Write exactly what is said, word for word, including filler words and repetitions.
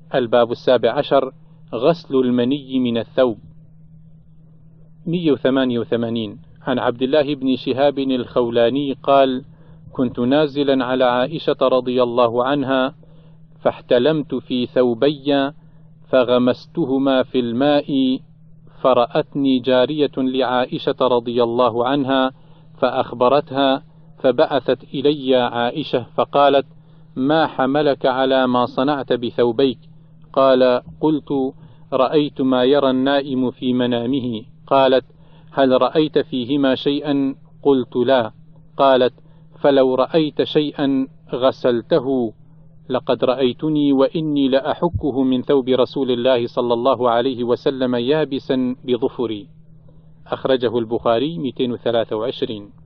الباب السابع عشر: غسل المني من الثوب. مئة وثمانية وثمانين. عن عبد الله بن شهاب الخولاني قال: كنت نازلا على عائشة رضي الله عنها فاحتلمت في ثوبي فغمستهما في الماء، فرأتني جارية لعائشة رضي الله عنها فأخبرتها، فبعثت إلي عائشة فقالت: ما حملك على ما صنعت بثوبيك؟ قال: قلت: رأيت ما يرى النائم في منامه. قالت: هل رأيت فيهما شيئا؟ قلت: لا. قالت: فلو رأيت شيئا غسلته. لقد رأيتني وإني لأحكه من ثوب رسول الله صلى الله عليه وسلم يابسا بظفري. أخرجه البخاري مئتين وثلاثة وعشرين.